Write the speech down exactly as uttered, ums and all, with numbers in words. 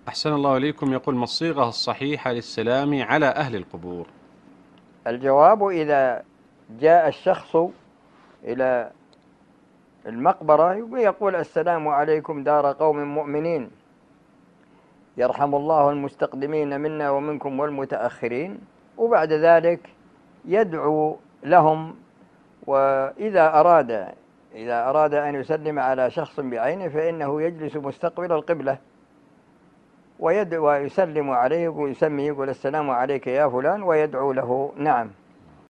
أحسن الله إليكم. يقول: ما الصيغة الصحيحة للسلام على أهل القبور؟ الجواب: إذا جاء الشخص إلى المقبرة يقول: السلام عليكم دار قوم مؤمنين، يرحم الله المستقدمين منا ومنكم والمتأخرين، وبعد ذلك يدعو لهم. وإذا أراد إذا أراد أن يسلم على شخص بعينه فإنه يجلس مستقبل القبلة ويدعو ويسلم عليه ويسمي، يقول: السلام عليك يا فلان، ويدعو له. نعم.